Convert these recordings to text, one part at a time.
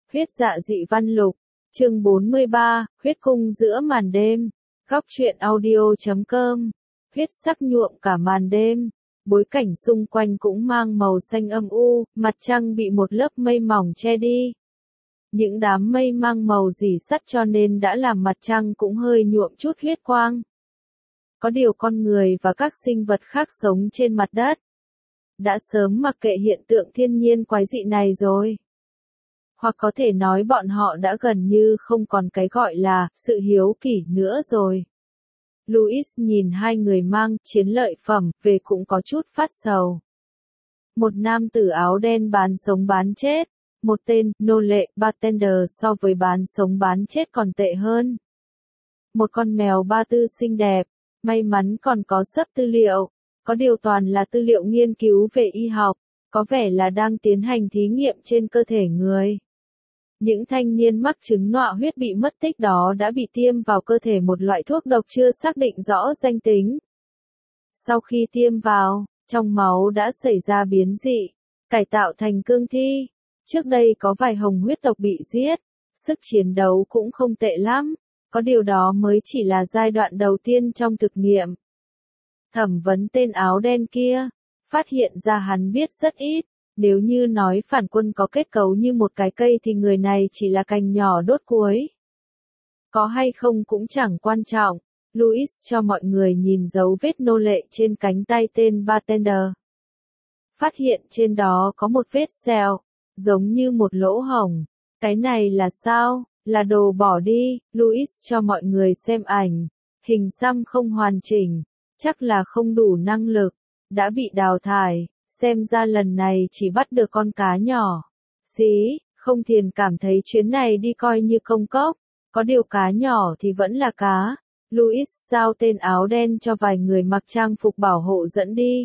Huyết dạ dị văn lục, chương 43, huyết cung giữa màn đêm, góc truyện audio.com, huyết sắc nhuộm cả màn đêm, bối cảnh xung quanh cũng mang màu xanh âm u, mặt trăng bị một lớp mây mỏng che đi. Những đám mây mang màu rỉ sắt cho nên đã làm mặt trăng cũng hơi nhuộm chút huyết quang. Có điều con người và các sinh vật khác sống trên mặt đất đã sớm mặc kệ hiện tượng thiên nhiên quái dị này rồi. Hoặc có thể nói bọn họ đã gần như không còn cái gọi là sự hiếu kỳ nữa rồi. Louis nhìn hai người mang chiến lợi phẩm về cũng có chút phát sầu. Một nam tử áo đen bán sống bán chết, một tên nô lệ bartender so với bán sống bán chết còn tệ hơn. Một con mèo ba tư xinh đẹp, may mắn còn có sấp tư liệu, có điều toàn là tư liệu nghiên cứu về y học, có vẻ là đang tiến hành thí nghiệm trên cơ thể người. Những thanh niên mắc chứng nọa huyết bị mất tích đó đã bị tiêm vào cơ thể một loại thuốc độc chưa xác định rõ danh tính. Sau khi tiêm vào, trong máu đã xảy ra biến dị, cải tạo thành cương thi. Trước đây có vài hồng huyết tộc bị giết, sức chiến đấu cũng không tệ lắm, có điều đó mới chỉ là giai đoạn đầu tiên trong thực nghiệm. Thẩm vấn tên áo đen kia, phát hiện ra hắn biết rất ít. Nếu như nói phản quân có kết cấu như một cái cây thì người này chỉ là cành nhỏ đốt cuối. Có hay không cũng chẳng quan trọng, Louis cho mọi người nhìn dấu vết nô lệ trên cánh tay tên bartender. Phát hiện trên đó có một vết sẹo, giống như một lỗ hổng. Cái này là sao? Là đồ bỏ đi, Louis cho mọi người xem ảnh. Hình xăm không hoàn chỉnh, chắc là không đủ năng lực, đã bị đào thải. Xem ra lần này chỉ bắt được con cá nhỏ. Xí, không Thiền cảm thấy chuyến này đi coi như công cốc, có điều cá nhỏ thì vẫn là cá. Louis giao tên áo đen cho vài người mặc trang phục bảo hộ dẫn đi.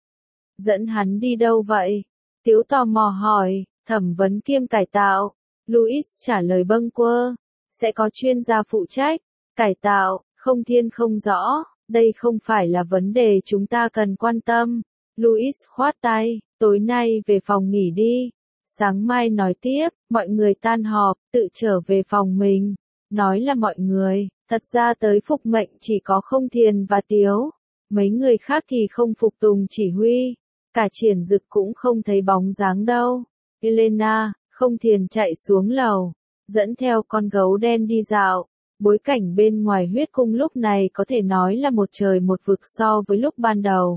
Dẫn hắn đi đâu vậy? Tiếu tò mò hỏi, thẩm vấn kiêm cải tạo. Louis trả lời bâng quơ, sẽ có chuyên gia phụ trách. Cải tạo, không Thiên không rõ, đây không phải là vấn đề chúng ta cần quan tâm. Louis khoát tay, tối nay về phòng nghỉ đi. Sáng mai nói tiếp, mọi người tan họp, tự trở về phòng mình. Nói là mọi người, thật ra tới phục mệnh chỉ có không Thiền và Tiếu. Mấy người khác thì không phục tùng chỉ huy. Cả Triển Dực cũng không thấy bóng dáng đâu. Elena, không Thiền chạy xuống lầu, dẫn theo con gấu đen đi dạo. Bối cảnh bên ngoài huyết cung lúc này có thể nói là một trời một vực so với lúc ban đầu.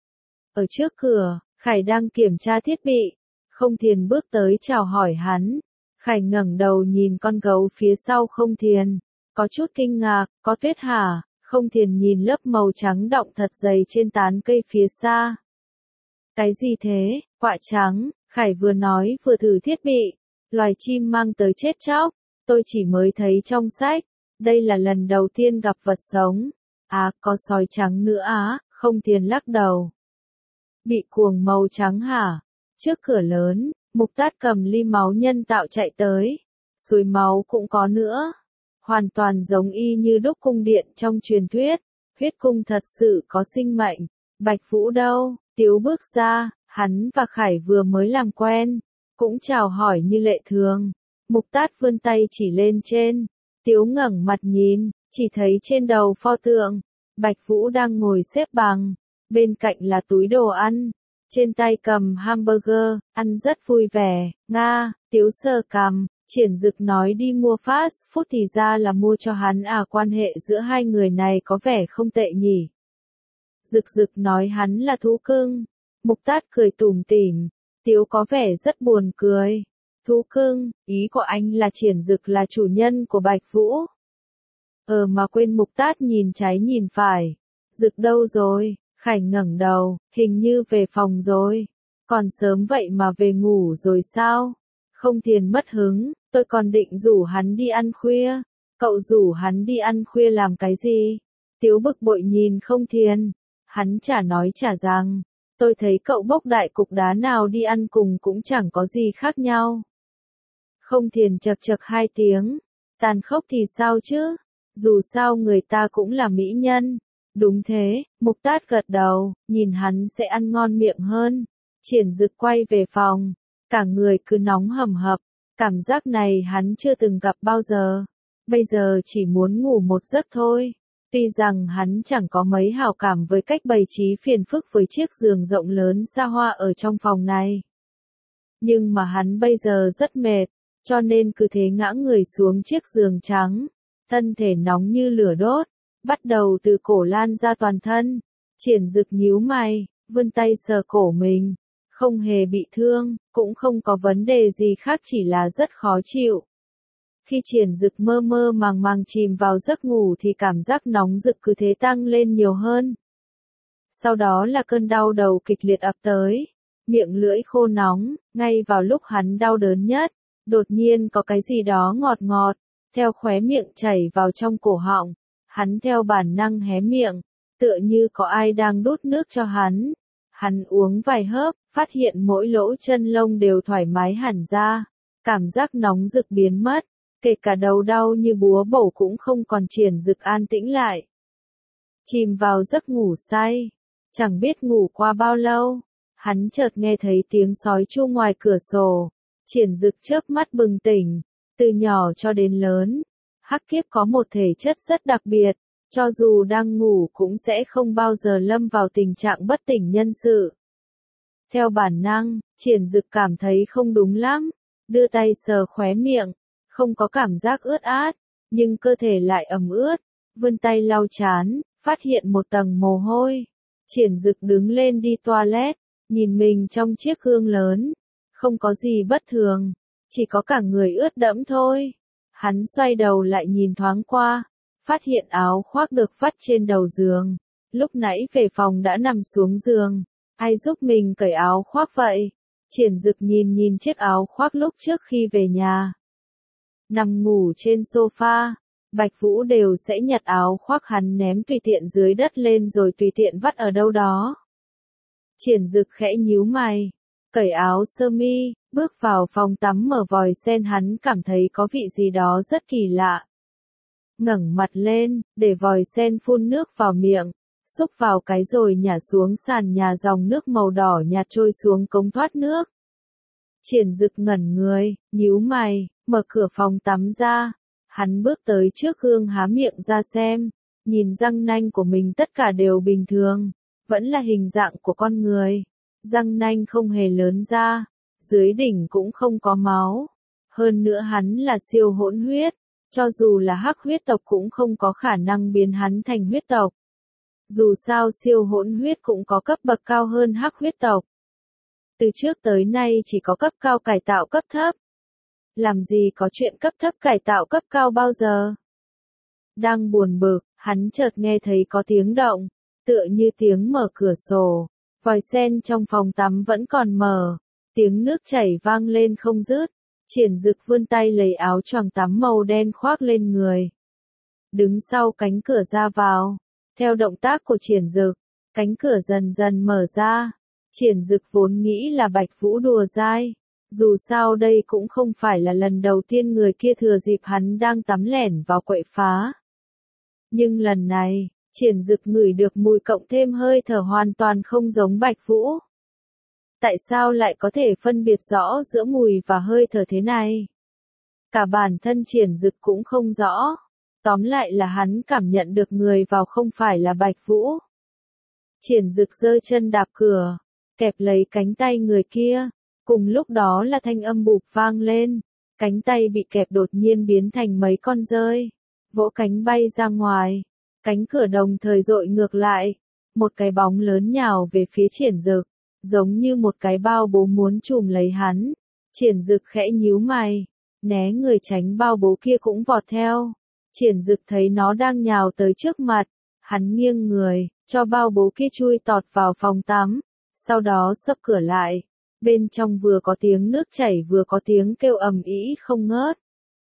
Ở trước cửa, Khải đang kiểm tra thiết bị. Không Thiền bước tới chào hỏi hắn. Khải ngẩng đầu nhìn con gấu phía sau Không Thiền. Có chút kinh ngạc, có tuyết hả? Không Thiền nhìn lớp màu trắng đọng thật dày trên tán cây phía xa. Cái gì thế? Quạ trắng, Khải vừa nói vừa thử thiết bị. Loài chim mang tới chết chóc. Tôi chỉ mới thấy trong sách. Đây là lần đầu tiên gặp vật sống. À, có sói trắng nữa á, Không Thiền lắc đầu. Bị cuồng màu trắng hả? Trước cửa lớn, Mục Tát cầm ly máu nhân tạo chạy tới. Suối máu cũng có nữa. Hoàn toàn giống y như đúc cung điện trong truyền thuyết. Huyết cung thật sự có sinh mệnh. Bạch Vũ đâu? Tiếu bước ra, hắn và Khải vừa mới làm quen. Cũng chào hỏi như lệ thường. Mục Tát vươn tay chỉ lên trên. Tiếu ngẩng mặt nhìn, chỉ thấy trên đầu pho tượng. Bạch Vũ đang ngồi xếp bằng. Bên cạnh là túi đồ ăn, trên tay cầm hamburger, ăn rất vui vẻ. Nga, Tiếu sờ cằm, Triển Dực nói đi mua fast food thì ra là mua cho hắn à, quan hệ giữa hai người này có vẻ không tệ nhỉ. Dực Dực nói hắn là thú cưng. Mục Tát cười tủm tỉm, Tiếu có vẻ rất buồn cười. Thú cưng, ý của anh là Triển Dực là chủ nhân của Bạch Vũ. Mà quên. Mục Tát nhìn trái nhìn phải. Dực đâu rồi? Khải ngẩng đầu, hình như về phòng rồi. Còn sớm vậy mà về ngủ rồi sao? Không Thiền mất hứng, tôi còn định rủ hắn đi ăn khuya. Cậu rủ hắn đi ăn khuya làm cái gì? Tiếu bực bội nhìn Không Thiền. Hắn chả nói chả rằng, tôi thấy cậu bốc đại cục đá nào đi ăn cùng cũng chẳng có gì khác nhau. Không Thiền chật chật hai tiếng. Tàn khốc thì sao chứ? Dù sao người ta cũng là mỹ nhân. Đúng thế, Mục Tát gật đầu, nhìn hắn sẽ ăn ngon miệng hơn. Triển Dực quay về phòng, cả người cứ nóng hầm hập, Cảm giác này hắn chưa từng gặp bao giờ. Bây giờ chỉ muốn ngủ một giấc thôi. Tuy rằng hắn chẳng có mấy hảo cảm với cách bày trí phiền phức với chiếc giường rộng lớn xa hoa ở trong phòng này. Nhưng mà hắn bây giờ rất mệt, cho nên cứ thế ngã người xuống chiếc giường trắng. Thân thể nóng như lửa đốt, bắt đầu từ cổ lan ra toàn thân. Triển Dực nhíu mày, vươn tay sờ cổ mình. Không hề bị thương, cũng không có vấn đề gì khác, chỉ là rất khó chịu. Khi Triển Dực mơ mơ màng màng chìm vào giấc ngủ thì cảm giác nóng rực cứ thế tăng lên nhiều hơn. Sau đó là cơn đau đầu kịch liệt ập tới, miệng lưỡi khô nóng, ngay vào lúc hắn đau đớn nhất, đột nhiên có cái gì đó ngọt ngọt, theo khóe miệng chảy vào trong cổ họng, hắn theo bản năng hé miệng, tựa như có ai đang đút nước cho hắn. Hắn uống vài hớp, phát hiện mỗi lỗ chân lông đều thoải mái hẳn ra, cảm giác nóng rực biến mất, kể cả đầu đau như búa bổ cũng không còn. Triển Dực an tĩnh lại, chìm vào giấc ngủ say. Chẳng biết ngủ qua bao lâu, hắn chợt nghe thấy tiếng sói chu ngoài cửa sổ. Triển Dực chớp mắt bừng tỉnh, từ nhỏ cho đến lớn, Hắc Kiếp có một thể chất rất đặc biệt, cho dù đang ngủ cũng sẽ không bao giờ lâm vào tình trạng bất tỉnh nhân sự. Theo bản năng, Triển Dực cảm thấy không đúng lắm, đưa tay sờ khóe miệng, không có cảm giác ướt át, nhưng cơ thể lại ẩm ướt, vươn tay lau trán, phát hiện một tầng mồ hôi. Triển Dực đứng lên đi toilet, nhìn mình trong chiếc gương lớn, không có gì bất thường, chỉ có cả người ướt đẫm thôi. Hắn xoay đầu lại nhìn thoáng qua, phát hiện áo khoác được vắt trên đầu giường. Lúc nãy về phòng đã nằm xuống giường, ai giúp mình cởi áo khoác vậy? Triển Dực nhìn chiếc áo khoác lúc trước khi về nhà. Nằm ngủ trên sofa, Bạch Vũ đều sẽ nhặt áo khoác hắn ném tùy tiện dưới đất lên rồi tùy tiện vắt ở đâu đó. Triển Dực khẽ nhíu mày, cởi áo sơ mi, bước vào phòng tắm mở vòi sen. Hắn cảm thấy có vị gì đó rất kỳ lạ. Ngẩng mặt lên, để vòi sen phun nước vào miệng, xúc vào cái rồi nhả xuống sàn nhà, dòng nước màu đỏ nhạt trôi xuống cống thoát nước. Triển Dực ngẩn người, nhíu mày, mở cửa phòng tắm ra. Hắn bước tới trước gương há miệng ra xem, nhìn răng nanh của mình tất cả đều bình thường, vẫn là hình dạng của con người. Răng nanh không hề lớn ra, dưới đỉnh cũng không có máu. Hơn nữa hắn là siêu hỗn huyết, cho dù là hắc huyết tộc cũng không có khả năng biến hắn thành huyết tộc. Dù sao siêu hỗn huyết cũng có cấp bậc cao hơn hắc huyết tộc. Từ trước tới nay chỉ có cấp cao cải tạo cấp thấp. Làm gì có chuyện cấp thấp cải tạo cấp cao bao giờ? Đang buồn bực, hắn chợt nghe thấy có tiếng động, tựa như tiếng mở cửa sổ. Vòi sen trong phòng tắm vẫn còn mở, tiếng nước chảy vang lên không dứt. Triển Dực vươn tay lấy áo choàng tắm màu đen khoác lên người, đứng sau cánh cửa ra vào. Theo động tác của Triển Dực, cánh cửa dần dần mở ra. Triển Dực vốn nghĩ là Bạch Vũ đùa dai, dù sao đây cũng không phải là lần đầu tiên người kia thừa dịp hắn đang tắm lẻn vào quậy phá. Nhưng lần này, Triển Dực ngửi được mùi cộng thêm hơi thở hoàn toàn không giống Bạch Vũ. Tại sao lại có thể phân biệt rõ giữa mùi và hơi thở thế này? Cả bản thân Triển Dực cũng không rõ. Tóm lại là hắn cảm nhận được người vào không phải là Bạch Vũ. Triển Dực giơ chân đạp cửa, kẹp lấy cánh tay người kia. Cùng lúc đó là thanh âm bụp vang lên. Cánh tay bị kẹp đột nhiên biến thành mấy con dơi, vỗ cánh bay ra ngoài. Cánh cửa đồng thời dội ngược lại. Một cái bóng lớn nhào về phía Triển Dực, giống như một cái bao bố muốn chùm lấy hắn. Triển Dực khẽ nhíu mày, né người tránh bao bố kia cũng vọt theo. Triển Dực thấy nó đang nhào tới trước mặt, hắn nghiêng người, cho bao bố kia chui tọt vào phòng tắm, sau đó xấp cửa lại. Bên trong vừa có tiếng nước chảy vừa có tiếng kêu ầm ĩ không ngớt.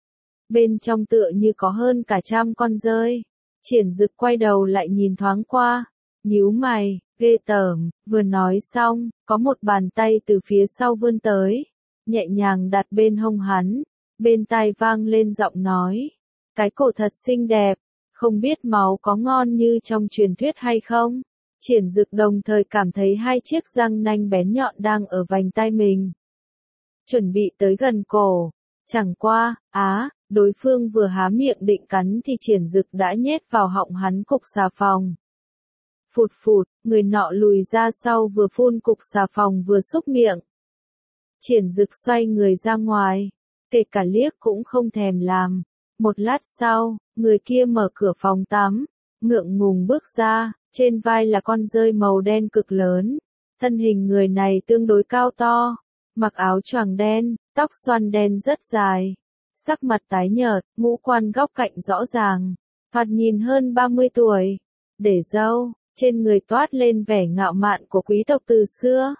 Bên trong tựa như có hơn cả 100 con dơi. Triển Dực quay đầu lại nhìn thoáng qua, nhíu mày, ghê tởm. Vừa nói xong, có một bàn tay từ phía sau vươn tới, nhẹ nhàng đặt bên hông hắn, bên tai vang lên giọng nói, cái cổ thật xinh đẹp, không biết máu có ngon như trong truyền thuyết hay không? Triển Dực đồng thời cảm thấy hai chiếc răng nanh bén nhọn đang ở vành tai mình, chuẩn bị tới gần cổ. Chẳng qua, đối phương vừa há miệng định cắn thì Triển Dực đã nhét vào họng hắn cục xà phòng. Phụt phụt, người nọ lùi ra sau vừa phun cục xà phòng vừa xúc miệng. Triển Dực xoay người ra ngoài, kể cả liếc cũng không thèm làm. Một lát sau, người kia mở cửa phòng tắm, ngượng ngùng bước ra, trên vai là con dơi màu đen cực lớn. Thân hình người này tương đối cao to, mặc áo choàng đen, tóc xoăn đen rất dài, sắc mặt tái nhợt, ngũ quan góc cạnh rõ ràng, thoạt nhìn hơn 30 tuổi, để râu, trên người toát lên vẻ ngạo mạn của quý tộc từ xưa.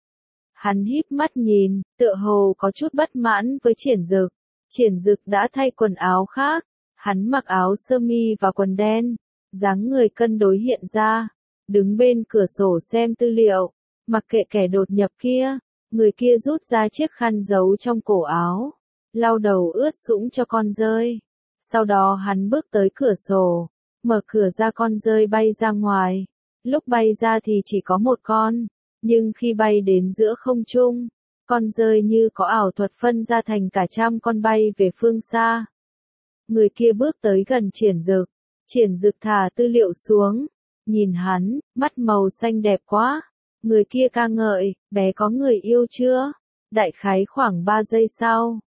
Hắn híp mắt nhìn, tựa hồ có chút bất mãn với Triển Dực. Triển Dực đã thay quần áo khác, hắn mặc áo sơ mi và quần đen, dáng người cân đối hiện ra, đứng bên cửa sổ xem tư liệu, mặc kệ kẻ đột nhập kia, người kia rút ra chiếc khăn giấu trong cổ áo, lau đầu ướt sũng cho con dơi. Sau đó hắn bước tới cửa sổ, mở cửa ra con dơi bay ra ngoài, lúc bay ra thì chỉ có một con, nhưng khi bay đến giữa không trung, con dơi như có ảo thuật phân ra thành cả trăm con bay về phương xa. Người kia bước tới gần Triển Dực thả tư liệu xuống, nhìn hắn, mắt màu xanh đẹp quá. Người kia ca ngợi, bé có người yêu chưa? Đại khái khoảng 3 giây sau,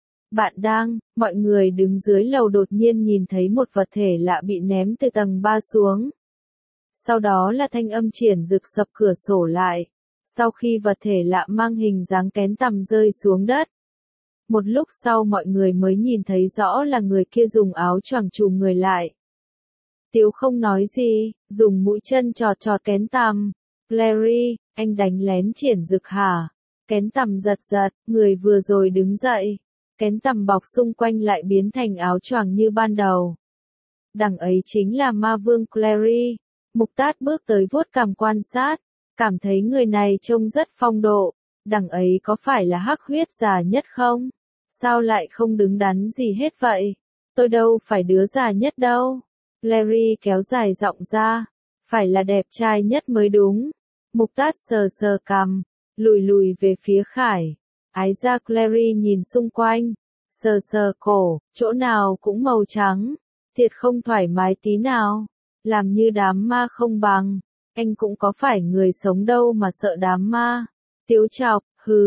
mọi người đứng dưới lầu đột nhiên nhìn thấy một vật thể lạ bị ném từ tầng 3 xuống. Sau đó là thanh âm Triển Dực sập cửa sổ lại. Sau khi vật thể lạ mang hình dáng kén tằm rơi xuống đất. Một lúc sau mọi người mới nhìn thấy rõ là người kia dùng áo choàng trùm người lại. Tiếu không nói gì, dùng mũi chân chọt chọt kén tằm. Clary, anh đánh lén Triển Dực hả? Kén tằm giật giật, người vừa rồi đứng dậy. Kén tằm bọc xung quanh lại biến thành áo choàng như ban đầu. Đằng ấy chính là ma vương Clary. Mục Tát bước tới vuốt cằm quan sát, cảm thấy người này trông rất phong độ. Đằng ấy có phải là hắc huyết già nhất không? Sao lại không đứng đắn gì hết vậy? Tôi đâu phải đứa già nhất đâu. Clary kéo dài giọng ra, phải là đẹp trai nhất mới đúng. Mục Tát sờ sờ cằm, lùi về phía Khải. Ái ra Clary nhìn xung quanh, sờ sờ cổ, chỗ nào cũng màu trắng, thiệt không thoải mái tí nào, làm như đám ma không bằng. Anh cũng có phải người sống đâu mà sợ đám ma. Tiếu chọc,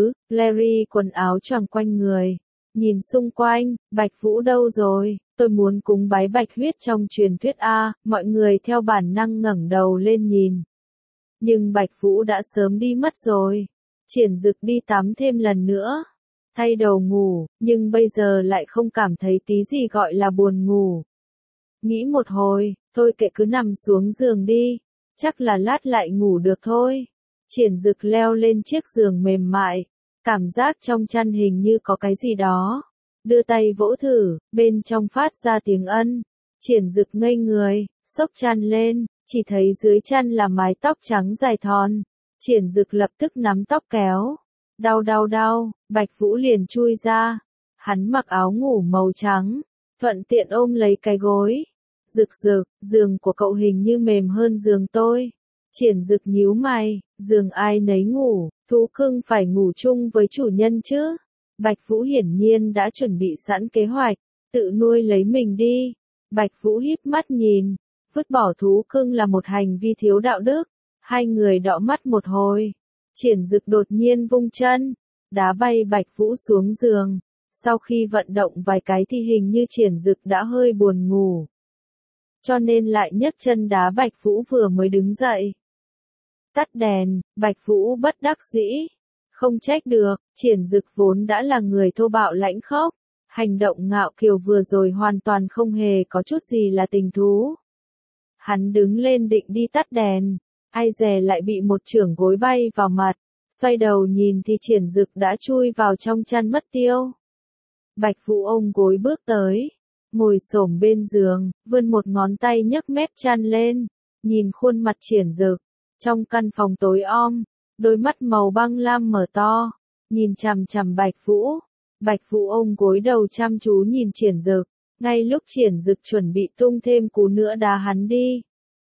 Larry quần áo choàng quanh người. Nhìn xung quanh, Bạch Vũ đâu rồi? Tôi muốn cúng bái bạch huyết trong truyền thuyết A, mọi người theo bản năng ngẩng đầu lên nhìn. Nhưng Bạch Vũ đã sớm đi mất rồi. Triển Dực đi tắm thêm lần nữa. Thay đầu ngủ, nhưng bây giờ lại không cảm thấy tí gì gọi là buồn ngủ. Nghĩ một hồi, thôi kệ cứ nằm xuống giường đi. Chắc là lát lại ngủ được thôi. Triển Dực leo lên chiếc giường mềm mại. Cảm giác trong chăn hình như có cái gì đó. Đưa tay vỗ thử, bên trong phát ra tiếng ân. Triển Dực ngây người, xốc chăn lên, chỉ thấy dưới chăn là mái tóc trắng dài thon. Triển Dực lập tức nắm tóc kéo. Đau, Bạch Vũ liền chui ra. Hắn mặc áo ngủ màu trắng, thuận tiện ôm lấy cái gối. Dực, giường của cậu hình như mềm hơn giường tôi. Triển Dực nhíu mày, giường ai nấy ngủ, thú cưng phải ngủ chung với chủ nhân chứ. Bạch Vũ hiển nhiên đã chuẩn bị sẵn kế hoạch, tự nuôi lấy mình đi. Bạch Vũ híp mắt nhìn, vứt bỏ thú cưng là một hành vi thiếu đạo đức. Hai người đọ mắt một hồi. Triển Dực đột nhiên vung chân, đá bay Bạch Vũ xuống giường. Sau khi vận động vài cái thì hình như Triển Dực đã hơi buồn ngủ. Cho nên lại nhấc chân đá Bạch Vũ vừa mới đứng dậy. Tắt đèn, Bạch Vũ bất đắc dĩ. Không trách được, Triển Dực vốn đã là người thô bạo lãnh khốc. Hành động ngạo kiều vừa rồi hoàn toàn không hề có chút gì là tình thú. Hắn đứng lên định đi tắt đèn. Ai dè lại bị một chưởng gối bay vào mặt. Xoay đầu nhìn thì Triển Dực đã chui vào trong chăn mất tiêu. Bạch Vũ ôm gối bước tới. Ngồi xổm bên giường, vươn một ngón tay nhấc mép chăn lên. Nhìn khuôn mặt Triển Dực. Trong căn phòng tối om, đôi mắt màu băng lam mở to, nhìn chằm chằm Bạch Vũ. Bạch Vũ ôm gối đầu chăm chú nhìn Triển Dực, ngay lúc Triển Dực chuẩn bị tung thêm cú nữa đá hắn đi.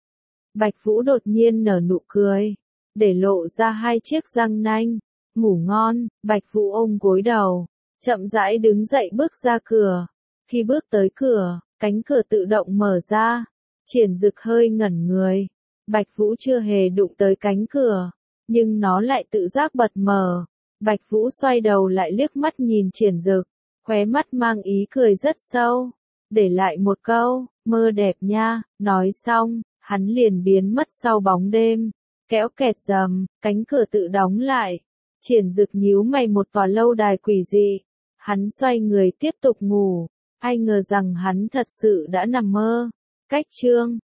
Bạch Vũ đột nhiên nở nụ cười, để lộ ra hai chiếc răng nanh. Ngủ ngon, Bạch Vũ ôm gối đầu, chậm rãi đứng dậy bước ra cửa. Khi bước tới cửa, cánh cửa tự động mở ra. Triển Dực hơi ngẩn người. Bạch Vũ chưa hề đụng tới cánh cửa, nhưng nó lại tự giác bật mở. Bạch Vũ xoay đầu lại liếc mắt nhìn Triển Dực, khóe mắt mang ý cười rất sâu, để lại một câu, mơ đẹp nha, nói xong, hắn liền biến mất sau bóng đêm. Kéo kẹt rầm, cánh cửa tự đóng lại. Triển Dực nhíu mày, một tòa lâu đài quỷ dị. Hắn xoay người tiếp tục ngủ, ai ngờ rằng hắn thật sự đã nằm mơ. Cách chương